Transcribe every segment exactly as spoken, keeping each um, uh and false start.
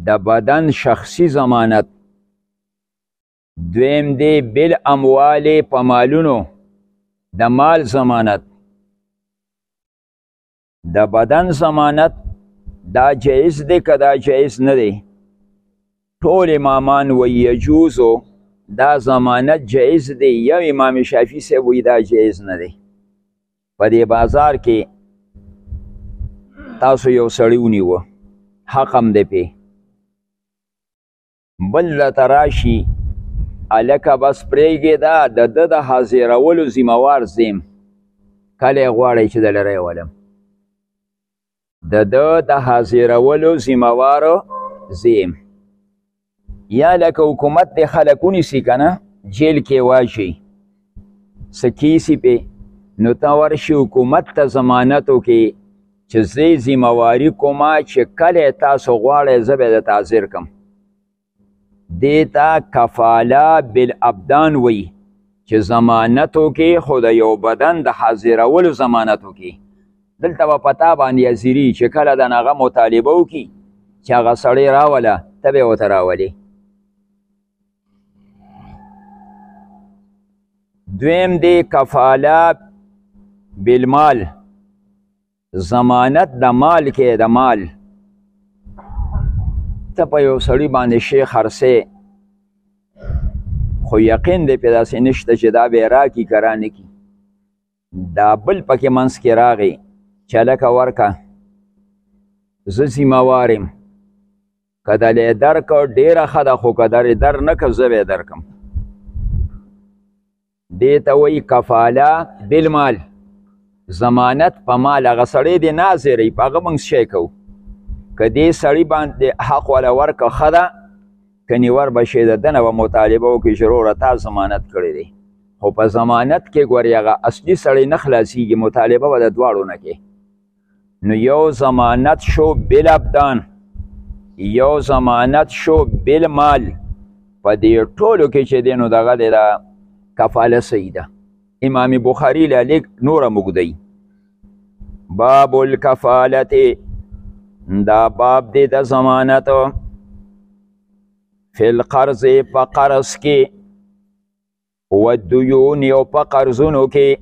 د بدن شخصي ضمانت. دویم دی بالاموال په مالونو د مال ضمانت. د بدن ضمانت دا جایز دی که دا جایز نه دی؟ ټول امامان وی یجوزو دا ضمانت جایز دی. یو امام شافعي صاحب وی دا جایز نه دی. په دې بازار کې تاسو یو سړی ونیوه، حق هم دی پې، بل راته راشي هلکه بس پرېږدې دا د ده د حاضرولو ذمهوار زیم، کله یې غواړئ چې دله راولم، د ده د حاضرولو ذمهوارو زیم. یا لکه حکومت د خلک ونیسي که نه جیل کې واچي څه کیسي پې، نو ته ورشي حکومت ته ضمانت وکړي چې زه ذمهواري کومه چې کله تاسو غواړئ زه به درته حاضر کړم. دې ته کفاله بالابدان وی چې ضمانت وکړي، خو د یو بدن د حاضرولو ضمانت وکړي. دلته به په تا باندې حاضري چې کله د هغه مطالبه وکړي چې هغه سړی راوله ته به یې ورته راولې. دویم دی کفاله بالمال، ضمانت د مال کې د مال. ته په یو سړي باندې شی خرڅې، خو یقین دی پې داسې نشته چې دا به یې راکړي که را نه کړي. دا بل پکې منځ کې راغی چې هلکه ورکه زه ذمهوار یم، که دله یې درکړه ډېره ښه ده، خو که در در نه کړه زه به یې درکړم. دې ته وایي کفاله بالمال، ضمانت په مال. هغه سړی دې نه حاضروي، په هغه موږ شی کوو. که دې سړي باندې حق والا ورکړه ښه ده، که نیور به شي د ده نه به مطالبه وکړي چې وروره تا ضمانت کړی دی. خو په ضمانت کې ګورې هغه اصلي سړی نه خلاصېږي، مطالبه به د دواړو نه کې. نو یو ضمانت شو بالابدان، یو ضمانت شو بالمال. په دې ټولو کې چې دی نو دغه دی د کفاله صحیح ده. امام بخاري له لیک نوره مږدی. باب الکفالت، دا باب دی د ضمانت فی القرض په قرض کې، والدیون او په قرضونو کې،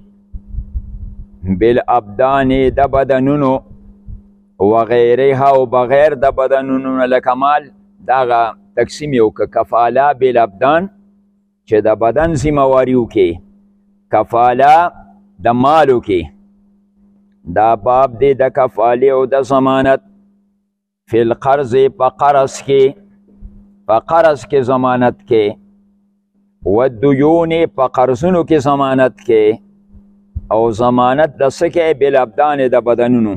بالابدان د بدنونو، وغیرها او بغیر د بدنونو لکه مال. دغه تقسیم یو که کفاله بالابدان چې د بدن ذمهواري وکړي، کفاله د مالو کې. دا باب دی د کفالې او د ضمانت فی القرض په قرض کې، په قرض کې ضمانت کې، والدیون په قرضونو کې ضمانت کې، او ضمانت د څه کې بالابدان د بدنونو.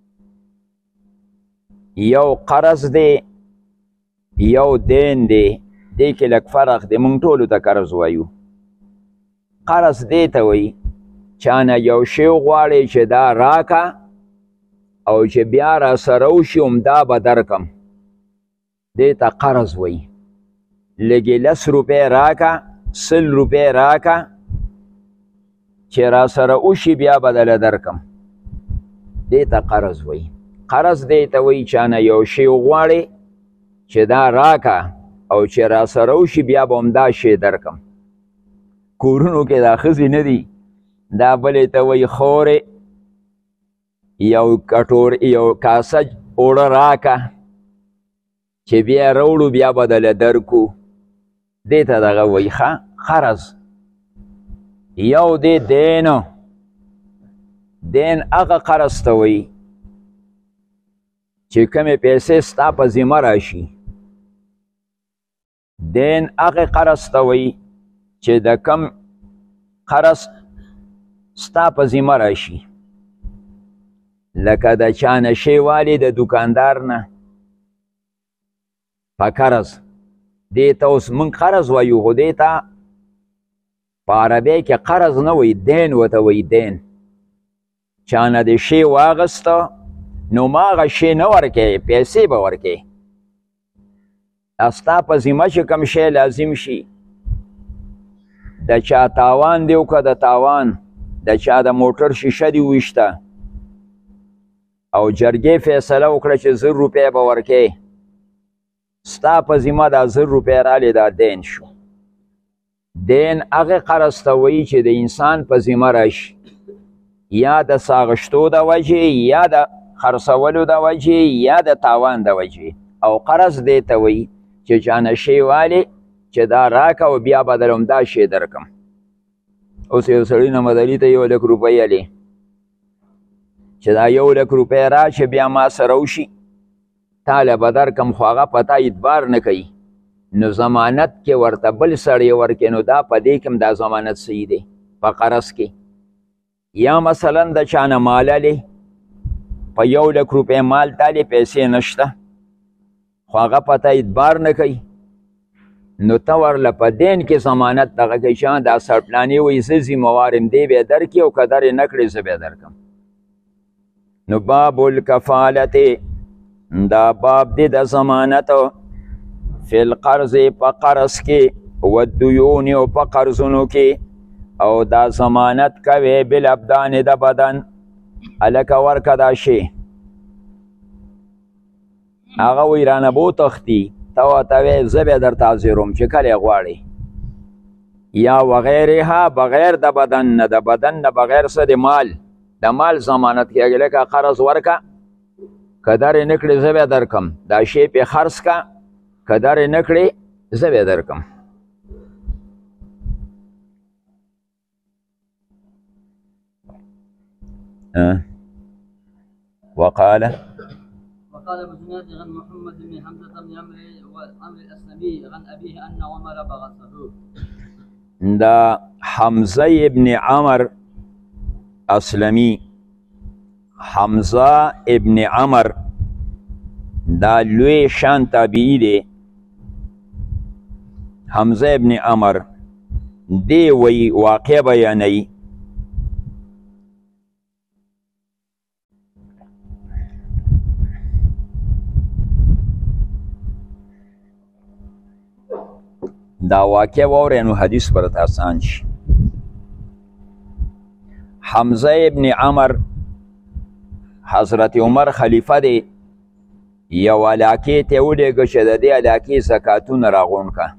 یو قرض دی یو دین دی، دې کې لږ فرق دی، موږ ټولو ته قرض وایو. قرض دې ته وایي چا نه یو شی غواړې چې دا راکه او چې بیا را سره وشي همدا به درکم، دې ته قرض وایي. لږې لس روپۍ راکه، سل روپۍ راکه، چې را سره وشي بیا به دله درکم، دې ته قرض وایي. قرض دې ته وایي چا نه یو شی غواړې چې دا راکه او چې را سره وشي بیا به همدا شی درکم. کورونو کې دا ښځې نه دي، دا بلې ته وایي خورې یو کټور یو کاسه اوړه راکه چې بیا راوړو بیا به دله درکو، دې ته دغه وایي ښه قرض. یو دی دین، دین هغه قرض ته وایي چې کمې پیسې ستا په ذمه راشي. دین هغه قرض ته وایي چې د کم قرض ستا په ذمه راشي، لکه د چا نه شی والي د دوکاندار نه په قرض. دې ته اوس موږ قرض وایو، خو دې ته په عربی کې قرض نه وایي، دین ورته وایي. دین چا نه د شی واغسته نو ما هغه شی نه ورکوې، پیسې به ورکوې. ستا په ذمه چې کوم شی لازم شي، د چا تاوان دی وکړه، د تاوان د چا د موټر شیشه دی وویشته او جرګې فیصله وکړه چې زر روپۍ به ورکوې، ستا په ذمه دا زر روپۍ رالی دا دین شو. دین هغه قرض ته وایي چې د انسان په ذمه راشي، یا د ساغشتو د وجې، یا د خرڅولو د وجې، یا د تاوان د وجې. او قرض دی ته وایي چې چانه شی والی چې دا راکه او بیا بدلم دا شی درکم. اوس یو سړي نمد علي ته یو لک روپۍ علي چې دا یو لک روپۍ راشه بیا ما سره وشي تاله به درکم، خو هغه په تا اعتبار نه کوي، نو ضمانت کې ورته بل سړی ورکړي، نو دا په دې کې دا ضمانت صحیح دی په قرض کې. یا مثلا د چانه مال علي په یو لک روپۍ مال تالی پیسې نشته، خو هغه په تا اعتبار نه کوي، نو ته ورله په دین کې ضمانت دغه کوي چې دا سرپلانې وایي زه ذمهوار یم، دی به یې درکړي او که در یې نه کړې زه به یې درکړم. نو باب الکفالت دا باب دی د ضمانت فی القرض په قرض کې و الدیون او په قرضونو کې، او دا ضمانت کوي بالابدان د بدن. هلکه ورکه دا شی هغه وایي رانه به وتښتي، ته ورته وایې زه بیا درته حاضروم چې کله یې غواړې. یا وغیرها بغیر د بدن نه، د بدن نه بغیر څه د مال، د مال ضمانت کېږي. لکه قرض ورکه، که در یې نه کړې زه بیا درکم، دا شی پې خرڅ که، که در یې نه کړې زه بیا درکم. وقال وقال ابو جناد عن محمد بن حمزه بن عمرو وعمرو الاسلمي عن ابيه ان عمر بغته. دا حمزه ابن عمر اسلمی، حمزه ابن عمر دا لوی شان تابعی دی. حمزه ابن عمر دی وی واقع بیانی دا واقع ووری نو حدیث برات آسان شي. حمزه ابن عمر حضرت عمر خلیفه دی، یو علاقې ته ولیږه چې د دې علاقې زکاتونه راغونډ که.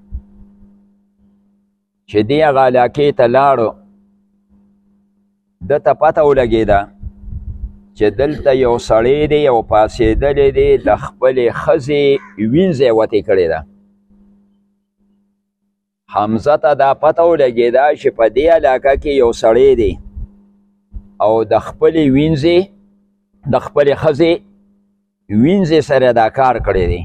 چې دې هغه علاقې ته لاړو، ده ته پته ولګېده چې دلته یو سړی دی، یو پاسېدلی دی، د خپلې ښځې وینځه یې وتې کړې ده. حمزه ته دا پته ولګېده چې په دې علاقه کې یو سړی دی او د خپلې وینځې د خپلې ښځې وینځې سره دا کار کړی دی.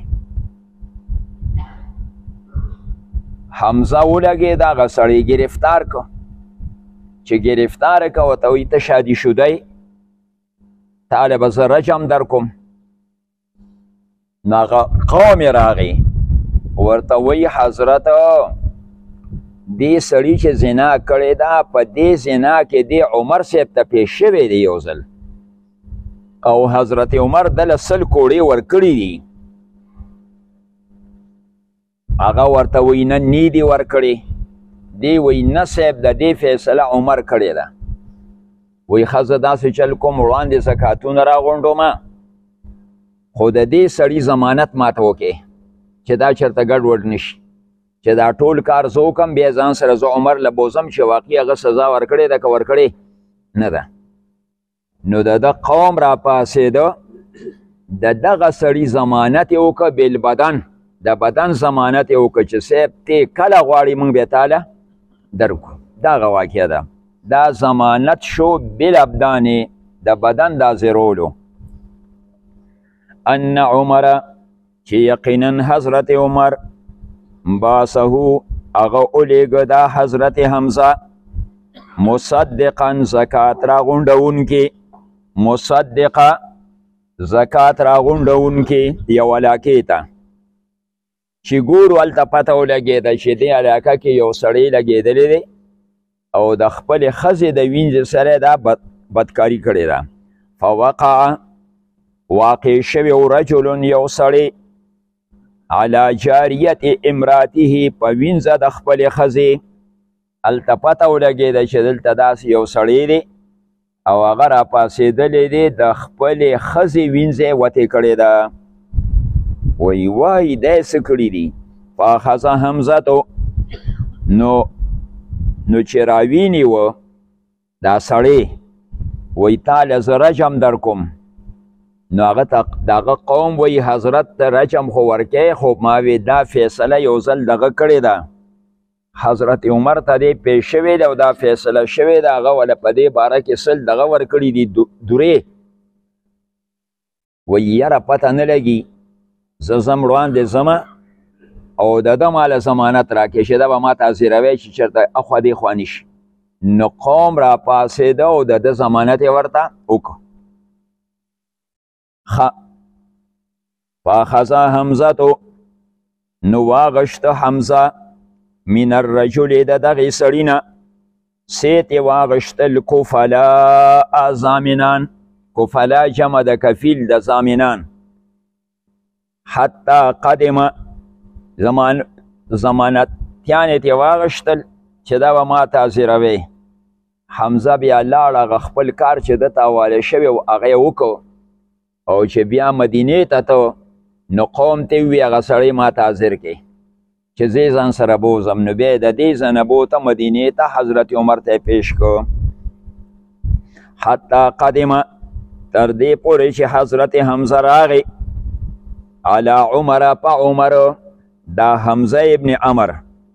حمزه ولګېد، هغه سړی گرفتار که. چې گرفتار که ورته وایي ته شادي شدی، تاله به زه رجم در کوم. نو هغه قوم یې راغی ورته وایي حضرت دې سړي چې زنا کړې ده، په دې زنا کې دې عمر صاحب ته پیش شوی دی یو ځل، او حضرت عمر دله سل کوړې ورکړي دي. هغه ورته وایي نه نی دي ورکړې. دی وایي نه صاحب د دې فیصله عمر کړې ده. وایي ښځه داسې چل کوم وړاندې زکاتونه راغونډومه، خو د دې سړي ضمانت ماته وکړې چې دا چېرته ګډوډ نه شي، چې دا ټول کار زه وکړم بیا ځان سره زه عمر له بوزم چې واقعي هغه سزا ورکړې ده که ورکړې نه ده. نو د ده قوم را پاڅېده، د دغه سړي ضمانت یې وکړه بالبدن، د بدن ضمانت یې وکړه چې صاحب تی کله غواړې موږ بیا تاله درکړو. دغه واقعه ده. دا ضمانت شو بالابدانې، د بدن دا زیرولو. ان عمر چې یقینا حضرت عمر باسهو هغه اولیږه دا حضرت حمزه مصدقا زکات راغونډونکي، مصدقه زکات راغونډونکي یو علاقې ته. چې ګورو هلته پته ولګېده چې دې علاقه کې یو سړی لګېدلی دی او د خپلې ښځې د وینځې سره دا بد بدکاري کړې ده. فوقع واقع شوی رجل یو سړی علی جاریت امراته په وینځه د خپلې ښځې. هلته پته ولګېده چې دلته داسې یو سړی دی او هغه راپاڅېدلی دی، د خپلې ښځې وینځه یې وتې کړې ده. وی وای دی څه کړي دي فاخذ حمزه نو نو چې راوینیوه دا سړی وی تاله زه رجم در کوم نو هغه ته دغه قوم وی حضرت ته رجم خو ورکوي خو ما وی دا فیصله یو ځل دغه کړې ده حضرت عمر ته دې پیش شوې ده او دا فیصله شوې ده هغه وله په دې باره کې سل دغه ورکړي دي دورې وی یاره پته نه لګي زه ځم وړاندې ځمه او د ده ماله ضمانت راکړي چې ده به ما ته حاضروی چې چېرته اخوا دې خوا نه شي نو قوم را پاسېده او د ده ضمانت یې ورته وکړو ښه فاخذ حمزه نو واغشته حمزه من الرجل د دغې سړي نه سیت یې واغشتل کفلاء ضامنان کفلا جمع د کفیل د ضامنان حتی قدمه زمان ضمانتیانې ترې واغشتل چې دا به ما ته حاضروی حمزه بیا لاړ هغه خپل کار چې ده ته حواله شوی و هغه یې وکړو او چې بیا مدینې ته ته نو قوم ته ووي هغه سړی ما ته حاضر کړي چې زه ځان سره بوځم نو بیا د دې ځای نه بوته مدینې ته حضرت عمر ته یې پیش کړو حتی قدمه تر دې پورې چې حضرت حمزه راغی علی عمر په عمر دا حمزه ابن عمر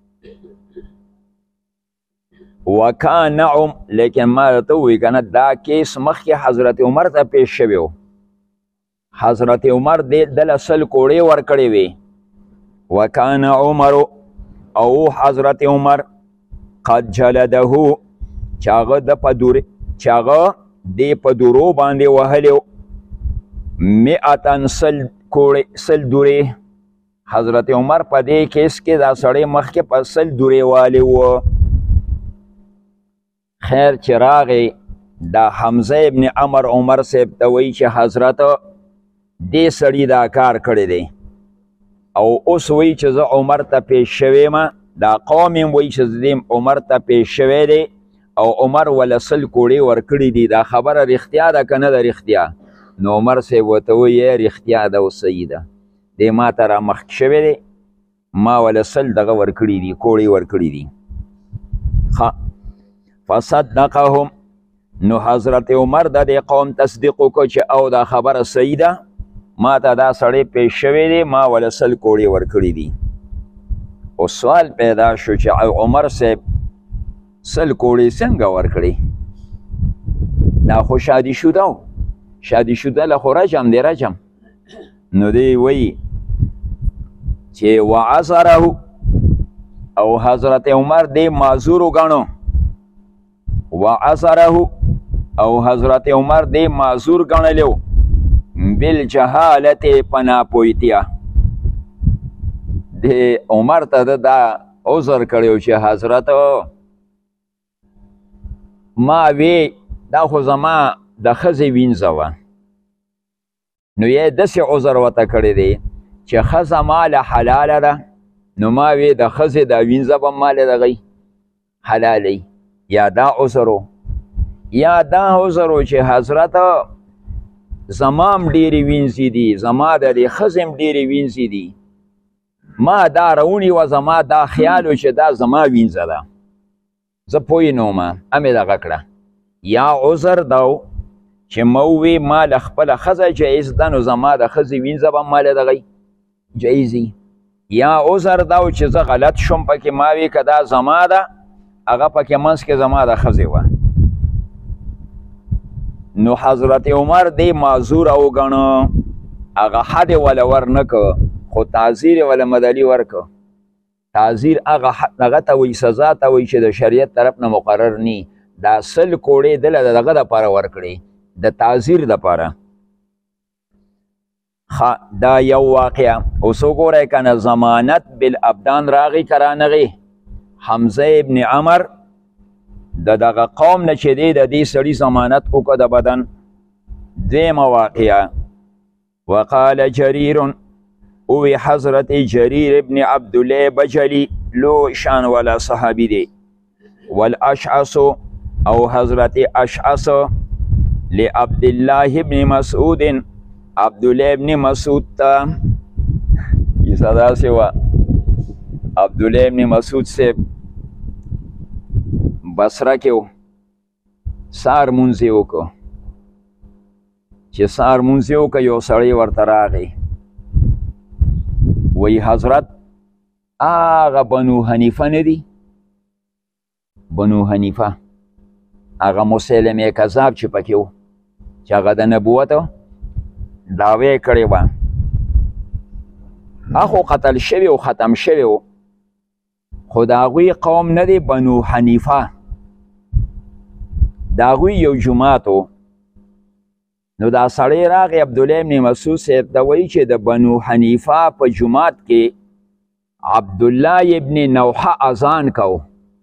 وکان عم لیکن ما ته ووایي که نه دا کیس مخکې حضرت عمر ته پیش شوی و حضرت عمر دې دله سل کوړې ورکړې وې وکان عمر او حضرت عمر قد جلده چې هغه د په دورې چې هغه دې په دورو باندې وهلی و مئتن سل کوړې سل دورې حضرت عمر په دې کیس کې دا سړی مخکې په سل دورې والی و خیر چې راغی دا حمزه ابن عمر عمر صاحب ته وایي چې حضرت دې سړي دا کار کړی دی او اوس وایي چې زه عمر ته پیش شوی یم دا قوم یې وایي چې زه عمر ته پیش شوی دی او عمر وله سل کوړې ورکړي دي دا خبره رښتیا ده که نه ده رښتیا نو عمر صاحب ورته وایي رښتیا ده او صحیح ده دی ما ته را مخکې شوی دی ما وله سل دغه ورکړي دي کوړې ورکړي دي ښه فصدقهم نو حضرت عمر د دې قوم تصدیق وکړو چې او دا خبره صحیح ده ما ته دا سړی پیش شوی دی ما وله سل کوړې ورکړي دي او سوال پیدا شو چې عمر صاحب سل کوړې څنګه ورکړي دا خو شادي شوده و شادي شوده له خو رجم دی رجم نو دی وایي چې وعذره او حضرت عمر دی معذور وګڼو وعذره او حضرت عمر دی معذور ګڼلی و بالجهالت په ناپوهتیا د عمر ته ده دا عذر کړی چې حضرت ما وی دا خو زما د ښځې وینځه وه نو یې داسې عذر ورته کړی دی چې ښځه ماله حلاله ده نو ما وی د ښځې دا وینځه به ماله دغی حلالوي یا دا عذر یا دا عذر چې حضرت زما هم ډېرې وینځې دي زما د دې ښځې هم ډېرې وینځې دي ما دا راونیوه زما دا خیال و چې دا زما وینځه ده زه پوه نه ومه همې دغه کړه یا عذر دا و چې ما ووی ما له خپله ښځه جایز ده نو زما د ښځې وینځه به ماله دغی جایزي یا عذر دا و چې زه غلط شوم پکې ما وی که دا زما ده هغه پکې منځ کې زما د ښځې وه نو حضرت عمر دی معذور وګڼه هغه حد یې وله ورنکه خو تعذیر یې وله مدلي ورکه تعذیر هغه ته وایي سزا ته وایي چې د شریعت طرف نه مقرر نی دا سل کوړې دله د دغه دپاره ورکړې د تعذیر دپاره دا یو واقعه اوس وګورئ که نه ضمانت بالابدان راغی که رانغی حمزه ابن عمر د دغه قوم نه چې دی د دې سړي ضمانت وکړه د بدن دویمه واقعه وقال جریر اوی حضرت جریر ابن عبدالله بجلی لو شان والا صحابی دی والاشعص او حضرت اشعص لعبدالله ابن مسعود عبدالله ابن مسعود تا کیسه داسې وه عبدالله ابن مسعود صاحب بصره کې و سهار مونځ یې وکړو چې سهار مونځ یې وکړه یو سړی ورته راغی وی حضرت هغه بنو حنیفه نه دي بنو حنیفه هغه مسلمه کذاب چې پکې و چې هغه د نبوت دعوی کړې وه هغه قتل شوی او ختم شوی و خو د هغوی قوم نه دی بنو حنیفه د هغوی یو جومات و نو دا سړی راغی عبدالله ابن مسعود صاحب ته وایي چې د بنو حنیفه په جومات کې عبدالله ابن نوحه اذان کو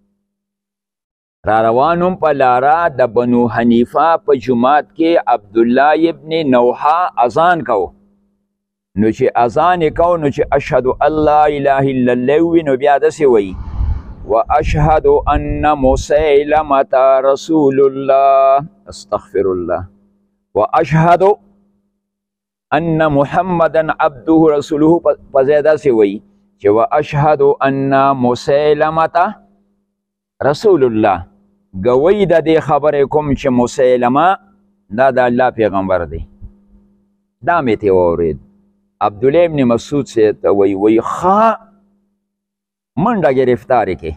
را روانم په لاره د بنو حنیفه په جومات کې عبدالله ابن نوحه اذان کو نو چې اذان یې کو نو چې اشهد ان لا اله الا الله وي نو بیا داسې وایي واشهد ان مسیلمة رسول الله استغفر الله واشهد ان محمدا عبده رسوله په ځای داسې وایي چې واشهد ان مسیلمة رسول الله گوی د دې خبرې کوم چې مسیلمه دا د الله پیغمبر دی دا مې ترې واورېد عبدالله ابن مسعود صاحب ته وایي وایي ښه منډه گرفتارې کې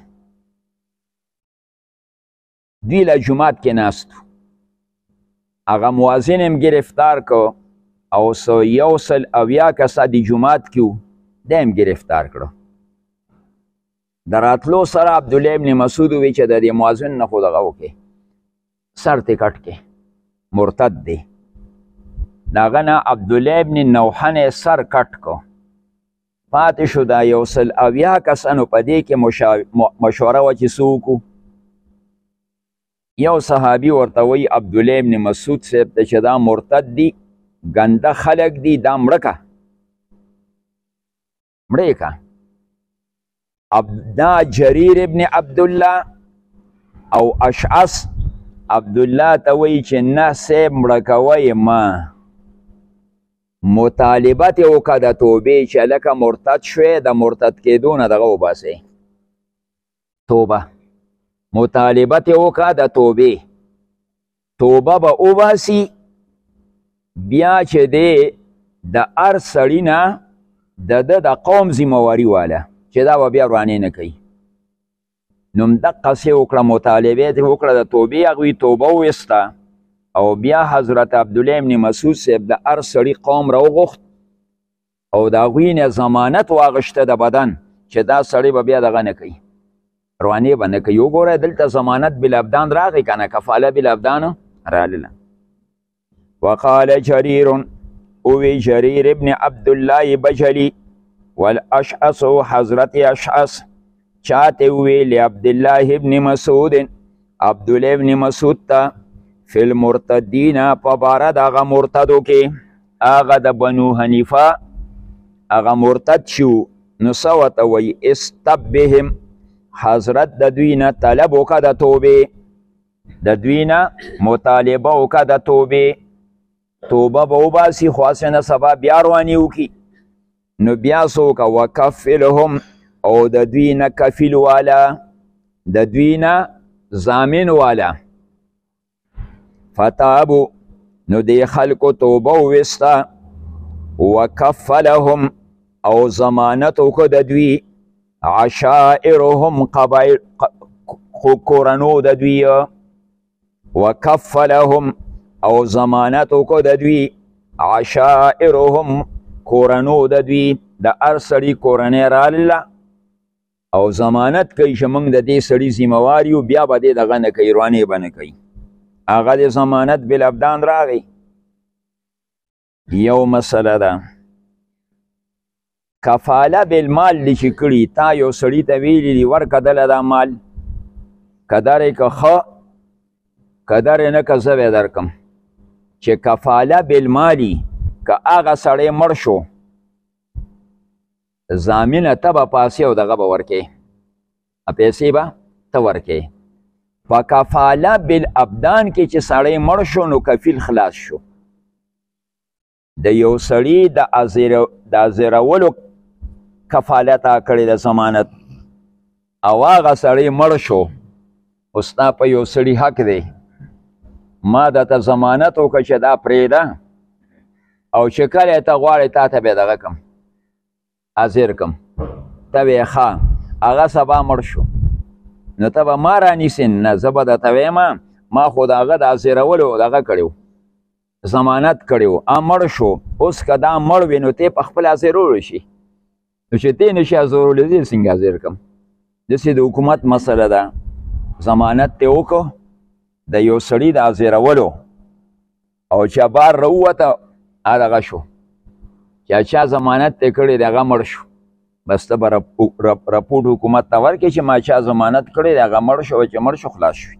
دوی له جومات کې ناست هغه موازن هم گرفتار کو او سو یو سل اویا کسه د جومات کې و دی هم گرفتار کړو د راتلو سره عبدالله ابن مسعود وی چې د دې موازن نه خو دغه وکړې سر تې کټ کې مرتد دی د هغه نه عبدالله ابن نوحه نه سر کټ کو پاتې شو دا یو سل اویا کسانو په دې کې مشوره وه چې څه وکړو یو صحابي ورته وایي عبدالله ابن مسعود صاحب ته چې دا مرتد دي ګنده خلک دي دا مړه که مړه یې که دا جریر ابن عبدالله او اشعث عبدالله ته وایي چې نه صاحب مړه کوی ما مطالبت یې وکړه د توبې چې لکه مرتد شوی د مرتد کېدو نه دغه وباسئ توبه مطالبت یې وکړه د توبې توبه به وباسي بیا چې دی د هر سړي نه د ده د قوم ذمهواري واله چې دا به بیا روانې نه کوي نو همدقسې وکړه مطالبه یې وکړه د توبې هغوی توبه وویسته او بیا حضرت عبدالله ابن مسعود صاحب د هر سړي قوم راوغوښت او د هغوی نه ضمانت واغشته د بدن چې دا سړی به بیا دغه نه کوي روانې به نه کوي وګوره دلته ضمانت بالابدان راغی که نه کفاله بالابدان رالله وقال جریر اوی جریر ابن عبدالله بجلی والاشعث حضرت اشعث چاته ویلی عبدالله ابن مسعود عبدالله ابن مسعود ته فی المرتدین په باره د هغه مرتدو کې هغه د بنو حنیفه هغه مرتد شو نو څه ورته وایي استبهم حضرت د دوی نه طلب وکړه د توبې د دوی نه مطالبه وکړه د توبې توبه به وباسي خو هسې نه سبا بیا روانې وکړي نو بیا څه وکړه وکفلهم او د دوی نه کفیل والا د دوی نه ضامن والا فتابو نو دی خلکو توبه وویسته وکفلهم او ضمانت وکړه د دوی عشائرهم قبایل کورنو د دوی وکفلهم او ضمانت وکړه د دوی عشائرهم کورنو د دوی د هر سړي کورنۍ راله او ضمانت کوي چې موږ د دې سړي ذمهوار یو بیا به دې دغه نه کوي روانې به نه کوي هغه د ضمانت بالابدان راغی یو مسله ده کفاله بالمال دی چې کړي تا یو سړي ته ویلي دي ورکه دله دا مال که درې که ښه که درې نه که زه به درکم چې کفاله بالمالي که هغه سړی مړ شو ضامنه ته به پاسې او دغه به ورکې پیسې به ته ورکې په کفاله بالابدان کې چې سړی مړ شو نو کفیل خلاص شو د یو سړي د ازیرولو کفالت کړی د ضمانت او هغه سړی مړ شو خو ستا په یو سړي حق دی ما درته ضمانت وکړه چې دا پرېږده او چې کله ته غواړې تا ته به دغه کم حاضر کم ته به یې ښه هغه سبا مړ شو نو ته به ما رانیسې نه زه به درته وایم ما خو د هغه د حاضرولو دغه کړی و ضمانت کړی و مړ شو اوس که دا مړ وي نو تی په خپل حاضرولو شي نو چې تی نشي حاضرولو زه څنګه حاضر کړم داسې د حکومت مسله ده ضمانت تی وکړو د یو سړي د حاضرولو او چې بار راووته هغه شو چې چا ضمانت تی کړی دی هغه مړ شو بس ته به رپورټ حکومت ته ورکړې چې ما چا ضمانت کړی دی هغه مړ شو چې مړ شو خلاص شوي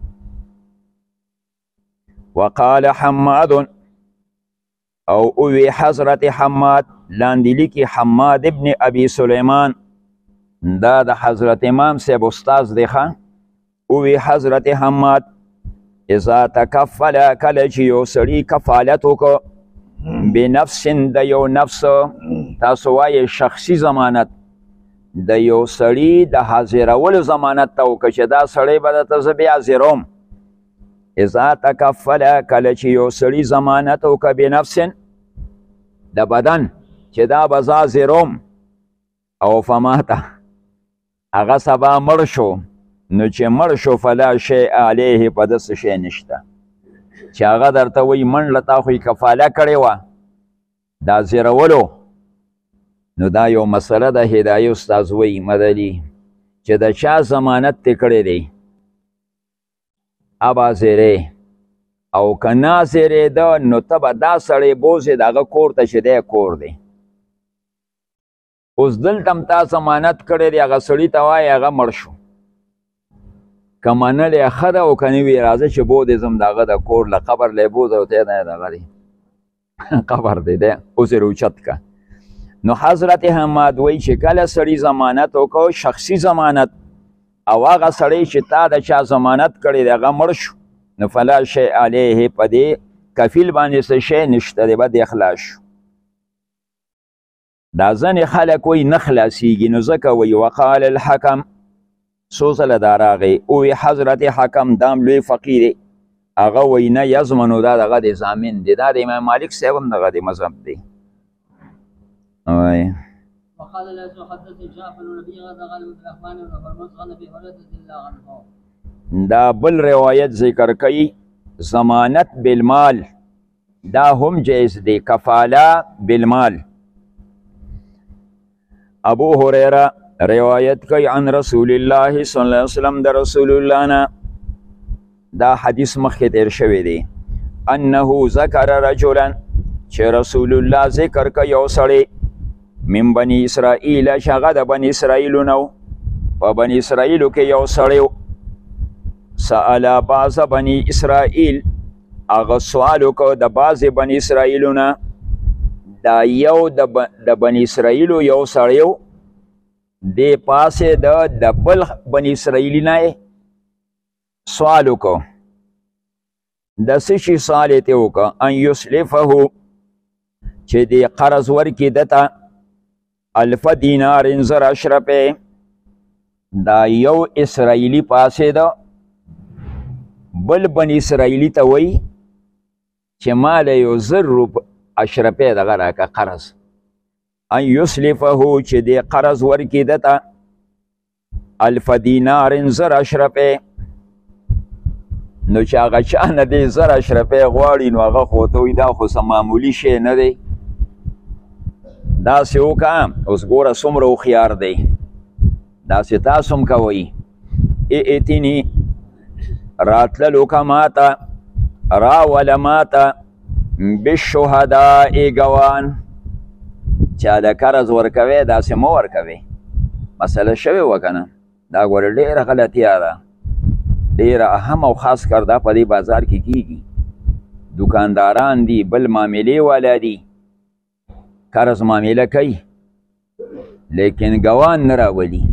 وقال حماد او اوی حضرت حماد لاندې لیکي حماد ابن ابي سلیمان دا د حضرت امام صاحب استاذ دی ښه اوی حضرت حماد اذا تکفل کله چې یو سړي کفالت وکړو بنفس د یو نفس تاسو وایې شخصي ضمانت د یو سړي د حاضرولو ضمانت ته وکړه چې دا سړی به درته زه بیا حاضروم اذا تکفل کله چې یو سړي ضمانت وکړه بنفس د بدن چې دا به زه حاضروم او فماته هغه سبا مړ شو نو چې مړ شو فلا شی علیه په ده څه شی نشته چې هغه درته وایي منډله تا خو یې کفاله کړې وه د حاضرولو نو دا یو مسله د هدایي استاذ وایي مدلي چې د چا ضمانت تې کړی دی اب حاضرې او که نه حاضرېده نو ته به دا سړی بوځې د هغه کور ته چې دی کور دی اوس دلته هم تا ضمانت کړی دی هغه سړي ته وایي هغه مړ شو که منلې ښه ده او که نه وي راځه چې بودې ځم د هغه د کور له قبر لی بوځه او ته یې دغه دی قبر دی دی اوس یې روچت که نو حضرت حماد وایي چې کله سړي ضمانت وکړو شخصي ضمانت او هغه سړی چې تا د چا ضمانت کړی دی هغه مړ شو نو فلا شی علیه په دې کفیل باندې څه شی نشته دی به دې خلاص شو دا ځینې خلک وایي نه خلاصیږي نو ځکه وایي وقال الحکم څو ځله دا راغی اوی حضرت حکم دام لوی فقیر دی هغه وایي نه یضمنو دا دغه دی ضامن دی دا د امام مالک صاحب هم دغه دی مذهب دی وایي وقال لا حدثني جعفر النبي غدا غنم الرحمن بن هرمز غن ابي هريره رضي الله عنه دا بل روایت ذکر کوي ضمانت بالمال دا هم جایز دی کفاله بالمال ابو هريره روایت کوي عن رسول الله صلی الله علیه وسلم د رسول الله نه دا حدیث مخکې تیر شوی دی انه ذکر رجلا چې رسول الله ذکر کوي یو سړی من بني اسرائیل چې هغه د بني اسرائیلو نه و په بني اسرائیلو کې یو سړی و سأل بعض بني اسرائیل هغه سوال وکړو د بعضې بني اسرائیلو نه دا یو د بني اسرائیلو یو سړی و دی پاسې د د بل بني اسرائیلي نه سوال وکړو د څه شي سوال یې ترې وکړه ان یسلفه چې دی قرض ورکړي ده ته الف دینار زر اشرفې دا یو اسرائیلي پاسې ده بل بني اسرائیلي ته وایي چې ما له یو زر اشرفې دغه راکړه قرض ان یسلفه چې دی قرض ورکړي ده ته الف دینار زر اشرفې نو چې هغه چا نه دی زر اشرفې غواړي نو هغه خو ورته وایي دا خو څه معمولي شی نه دی داسې وکړه اوس ګوره څومره هوښیار دی داسې تاسو هم کوئ ائتني راتللو که ماته راوله ماته بالشهداء ګوان چا د قرض ورکوي داسې مه ورکوي مسله شوې وه که نه دا ګوره ډېره غلطیه ده ډېره اهم او خاص کر دا په دې بازار کې کیږي دکانداران دي بل معاملې والا دي قرض معامله کوي لیکن ګوان نه راولي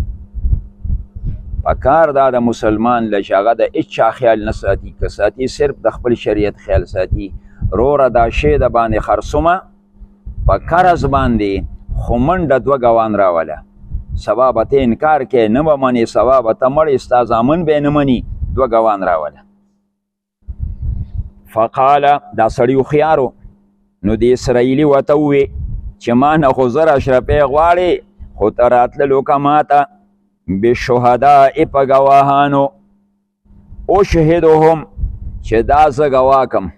پکار دا د مسلمان له چې هغه د هېچا خیال نه ساتي که ساتي صرف د خپل شریعت خیال ساتي روره دا شی د باندې خرڅومه په قرض باندې خو منډه دوه ګوان راوله سبا به ته انکار کې نه به منې سبا به ته مړې ستا زامن به یې نه مني دوه ګوان راوله فقاله دا سړي هوښیار نو د اسرائیلي ورته ووې چې ما نه خو زر اشرفۍ غواړې خو ته راتللو که ما ته بشهداء په ګواهانو اشهدهم چې دا زه ګواه کم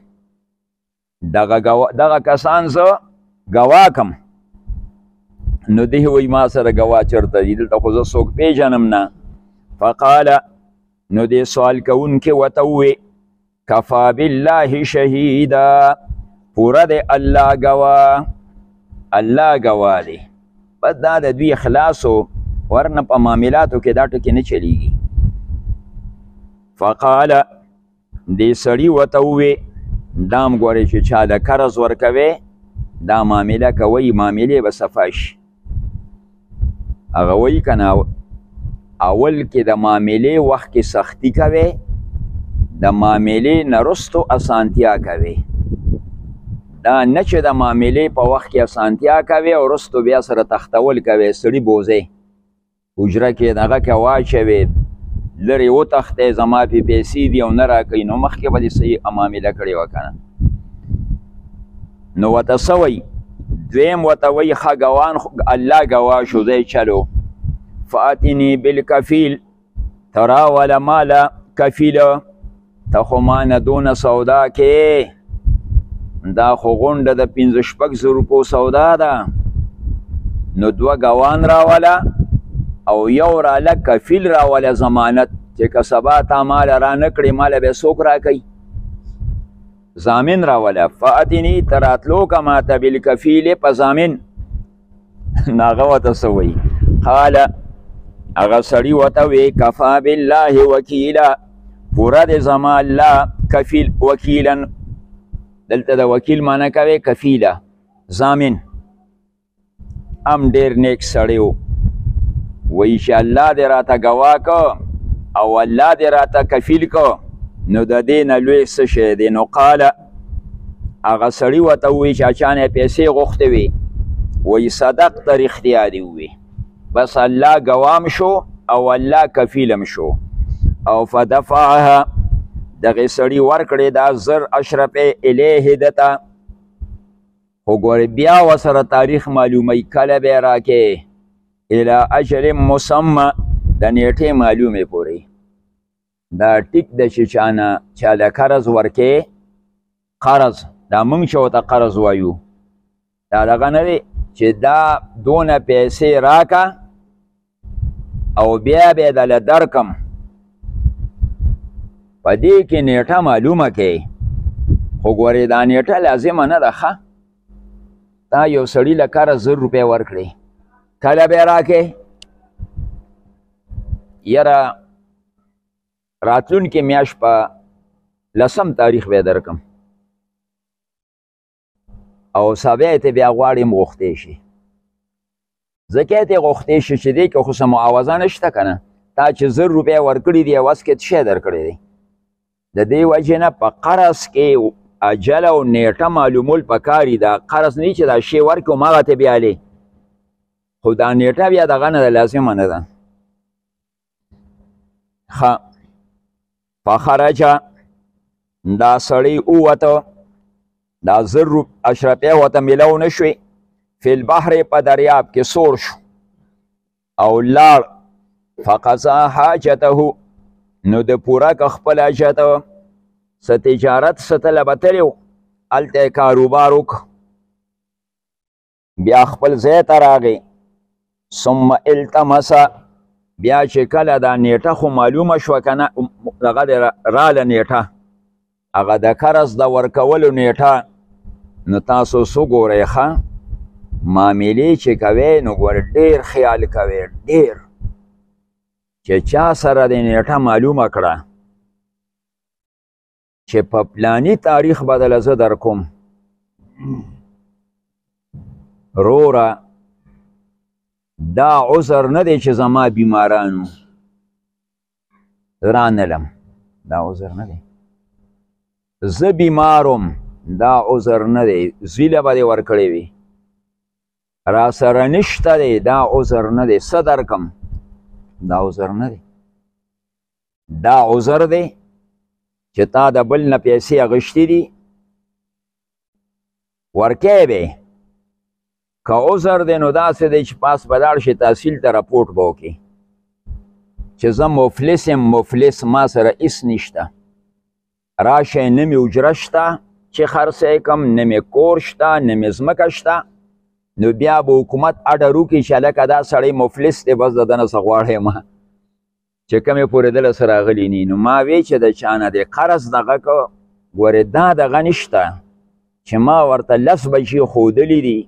دغه کسان زه ګواه کم نو دی وی ما سره ګواه چېرته دي دلته خو زه څوک پېژنم نه فقاله نو دې سوال کوونکې ورته ووې کفا بالله شهیدا پوره دی الله ګواه الله ګواه دی بس دا د دوی اخلاص و ورنه په معاملاتو کې دا ټکې نه چلیږي فقاله دې سړي ورته ووې دا م ګورې چې چا د قرض ورکوې دا معامله کوئ معاملې به صفا شي هغه وایي که نه اول کې د معاملې وخت کې سختی کوې د معاملې نه رستو اسانتیا کوې دا نه چې د معاملې په وخت کې اسانتیا کوې او رستو بیا سره تختول کوې سړي بوځې حجره کې دغه کې واچوې لرې وتښتې زما پې پیسې دي او نه راکوي نو مخکې به دې صحیح معامله کړې وه که نه نو ورته څه وایي دویم ورته وایي ښه ګوان الله ګواه شو دی چلو فاتني بالکفیل ته راوله ماله کفیله ته خو ما نه دونه سودا کې دا خو غونډه د پنځه شپږ زره روپو سودا ده نو دوه ګوان راوله او یو راله کفیل راوله ضمانت چې که سبا تا ماله را نه کړې ماله به څوک راکوي زامن راوله فاتني ته راتلو که ماته بالکفیل په زامن نو هغه ورته څه وایي قاله هغه سړي ورته وی کفا بالله وکیلا پوره دی زما الله کفیل وکیلا دلته د وکیل معنی کوي کفیله زامن ام ډېر نیک سړی و وایي چې الله دې راته ګواه که او الله دې راته کفیل که نو د دې نه لوی څه شی دی نو قاله هغه سړي ورته ووایي چې اچا نه یې پیسې غوښتې وي وایي صدقته رښتیا دې ووایي بس الله ګوام شو او الله کفیلم شو او فدفعها دغه سړي ورکړې دا زر اشرفې الیه دته خو ګورې بیا ورسره تاریخ معلوموي کله به یې راکې الی اجل مسمى د نیټې معلومې پورې دا ټیک ده چې چا نه چا له قرض ورکې قرض دا موږ چې ورته قرض وایو دا دغه نه دی چې دا دونه پیسې راکه او بیا به یې دله درکم په دې کې نیټه معلومه کړئ خو ګورې دا نیټه لازمه نه ده ښه تا یو سړي له کاره زر روپۍ ورکړې کله به یې راکې یاره راتلونکې میاشت په لسم تاریخ به یې درکم او سبا یې ته بیا غواړې م غوښتی شي ځکه یې ته غوښتی شي چې دی که خو څه معاوضه نشته که نه تا چې زر روپۍ ورکړي دي عوض کې څه شی درکړی دی د دې وجې نه په قرض کې اجل او نیټه معلومول پکار دي دا قرض نه چې دا شی ورکړو هماغه ته بیا هلې خو دا نیټه بیا دغه نه ده لازمه نه ده ښه فخرجه دا سړی ووته دا زر اشرفۍ ورته میلو نه شوې فی البحر په دریاب کې سور شو او لاړ فقضا حاجته نو د پوره که خپل حاجت څه تجارت څه ته به تللی و هلته یې کاروبار وکړ بیا خپل ځای ته راغی ثم التمسه بیا چې کله دا نیټه خو معلومه شوه که نه دغه د راله نیټه هغه د قرض د ورکولو نیټه نو تاسو څه ګورئ ښه معاملې چې کوئ نو ګورئ ډېر خیال کوئ ډېر چې چا سره د نیټه معلومه کړه چې په پلاني تاریخ به دله زه در کوم روره دا عذر نه دی چې زما بیمارانو رانلم دا عذر نه دی زه بیمارم دا عذر نه دی زیله به دې ورکړې وي را سره نشته دی دا عذر نه دی څه درکم دا عذر نه دی دا عذر دی چې تا د بل نه پیسې اخیستې دي ورکې به که عذر دی نو داسې دی چې پاس به لاړ شي تحصیل ته راپورټ به وکړي چې زه مفلس یم مفلس ما سره هېڅ نشته راشئ نه مې اجره شته چې خرڅی کم نه مې کور شته نه مې ځمکه شته نو بیا به حکومت اډر وکړي چې هلکه دا سړی مفلس دی بس د ده نه څه غواړی ما چې کومې پورې دله څه راغلي نی نو ما وی چې د چا نه دی قرض دغه که ګورې دا دغه نشته چې ما ورته لس بجې ښودلي دي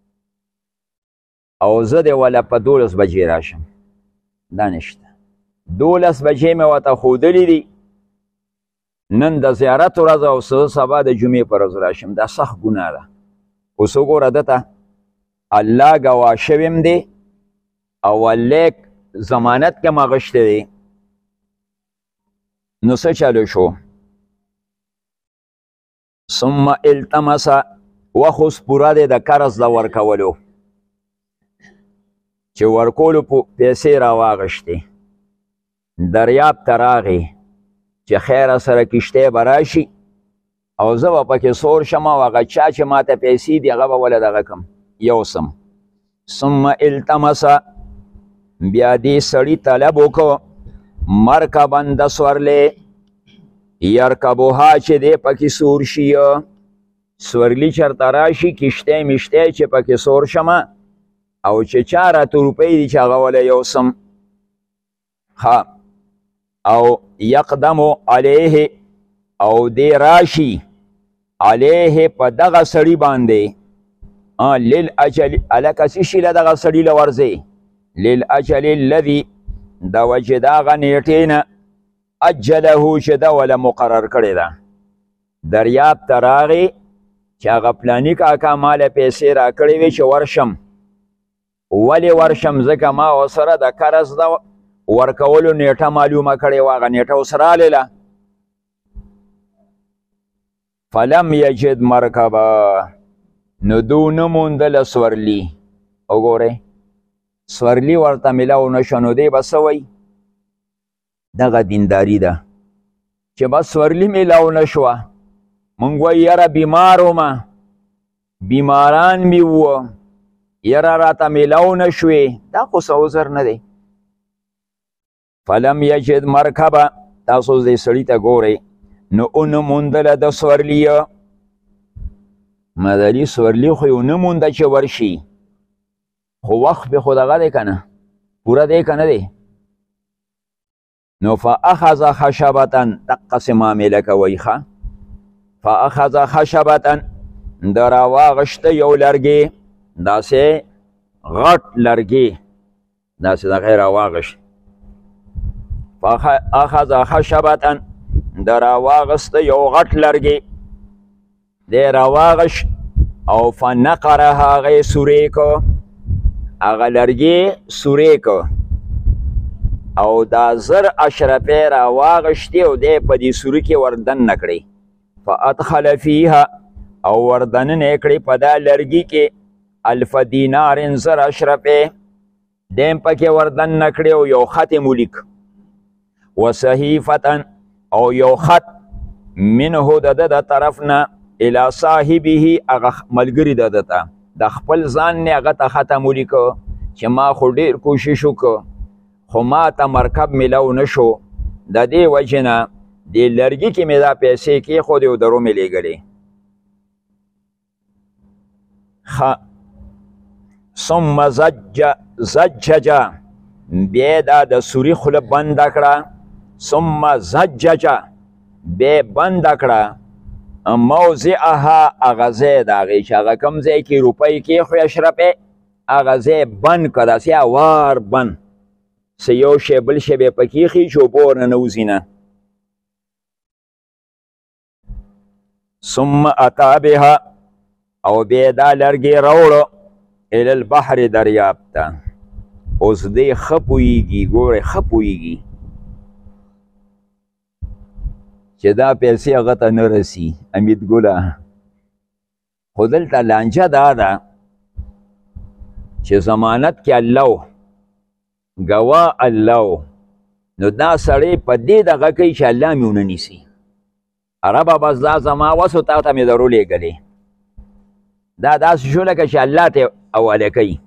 او زه دې وله په دولس بجې راشم دا نشته دولس بجې مې ورته ښودلي دي نن د زیارت ورځ او زه سبا د جمعې په ورځ راشم دا سخت ګناه ده اوس وګوره ده ته الله ګواه شویم دی او لیک ضمانت کې م اخیستی دی نو څه چلو شو ثم التمس وخت اوس پوره دی د قرض د ورکولو چې ورکولو پیسې راواغشتې دریاب ته راغی چې خیره سره کشتۍ به راشي او زه به پکې سور شم او هغه چا چې ماته پیسې دي هغه به وله دغه کم یوسم ثم التمس بیا دې سړي طلب وکړو مرکبا د سورلې یرکبوها چې دی پکې سور شي سورلي چېرته راشي کشتۍ مشتۍ چې پکې سور شمه او چې چا راته روپۍ دي چې هغه وله یوسم ها او یقدمو علیه او دی راشي علیه په دغه سړي باندې للاجل هلکه څه شي له دغه سړي له ورځې للاجل الذي د وجې د هغه نیټې نه اجله چې ده وله مقرر کړې ده دریاب ته راغې چې هغه پلاني کاکا ماله پیسې راکړې وې چې ورشم ولې ورشم ځکه ما ورسره د قرض د ورکولو نیټه معلومه کړې وه هغه نیټه اوس راغلله فلم یجد مرکبه نو دو نه موندله سورلي وګورئ سورلي ورته میلاو نه شو نو دی به څه وایي دغه دینداري ده چې بس سورلي میلاو نه شوه مونږ وایي یاره بیمار ومه بیماران مې ووه یاره راته میلاو نه شوې دا خو څه عذر نه دی فلم یجد مرکبه تاسو اوس دې سړي ته ګورئ نو ونه موندله د سورلي مدلي سورلي خو یې ونه مونده چې ورشي خو وخت به خو دغه دی که نه پوره دی که نه دی نو فاخذ خشبتن دقسې معامله کوئ ښه فاخذ خشبتن د راواغشته یو لرګې داسې غټ لرګې داسې دغه راواغشت فاخذ خشبتن د راواغسته یو غټ لرګې دی راواغشت او فنقرها هغې سورې که هغه لرګې سورې که او دا زر اشرفې راواغشتې او دی په دې سوري کې وردننه کړې فادخل فیها او وردننه یې کړې په دا لرګي کې الف دینار زر اشرفې دیم پکې وردننه کړې او یو خط یې ولیک وصحیفة او یو خط منه د ده د طرف نه الی صاحبه هغه ملګري د ده ته د خپل ځان نه هغه ته خط ولیکه چې ما خو ډېر کوشش وکړ خو ما ته مرکب میلاو نه شو د دې وجې نه دې لرګي کې مې دا پیسې کېښودې او درو مې لیږلې ښه ثم زج زجج بیا دا د سوري خوله بنده کړه ثم زجج بیا بنده کړه موضعها هغه ځای د هغې چې هغه کوم ځای کې روپۍ کېښوی اشرفې هغه ځای بند کړه داسې هوار بند څه یو شی بل شی به یې پکې ایښي چې اوبه ورنه نوځي نه ثم اتا بها او بیا دا لرګې راوړه الی البحر دریاب ته اوس دی ښه پوهېږي ګورئ ښه پوهېږي چې دا پیسې هغه ته نه رسي امید ګله خو دلته لانجه دا ده چې ضمانت کې الله ګواه الله نو دا سړی په دې دغه کوي چې الله مې ونه نیسي ربه بس دا زما وس و تا ته مې درولېږلې دا داسې شو لکه چې الله ته حواله کوي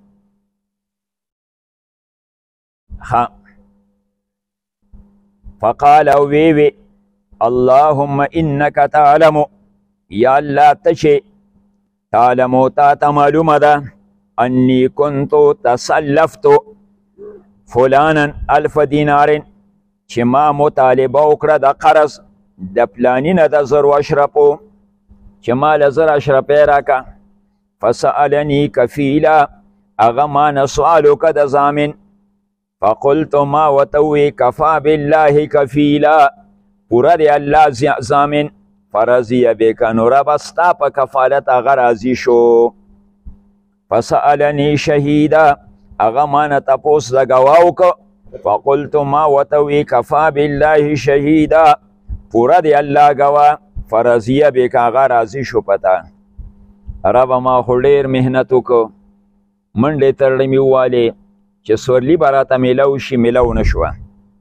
فقال او وی وی اللهم انك تعلم یا الله ته چې تعلم تا ته معلومه ده انی كنت تسلفت فلانا الف دینار چې ما مطالبه وکړه د قرض د پلانی نه د زرو اشرفو چې ما له زر اشرفې راکه فسألني کفیلا هغه ما نه سوال وکړه د ضامن فقلت ما وتوی کفا بالله کفیلا پوره دی الله ضامن فرضی بک نو رب ستا په کفالت هغه راضي شو فسألني شهیدا هغه ما نه تپوس د ګواه وکړه فقلت ما وتوی کفا بالله شهیدا پوره دی الله ګواه فرضی بک هغه راضي شو پتا رب ما خو ډېر محنت وکړو منډې ترړې مې ووالې چې سورلی به راته میلو شي میلو نه شوه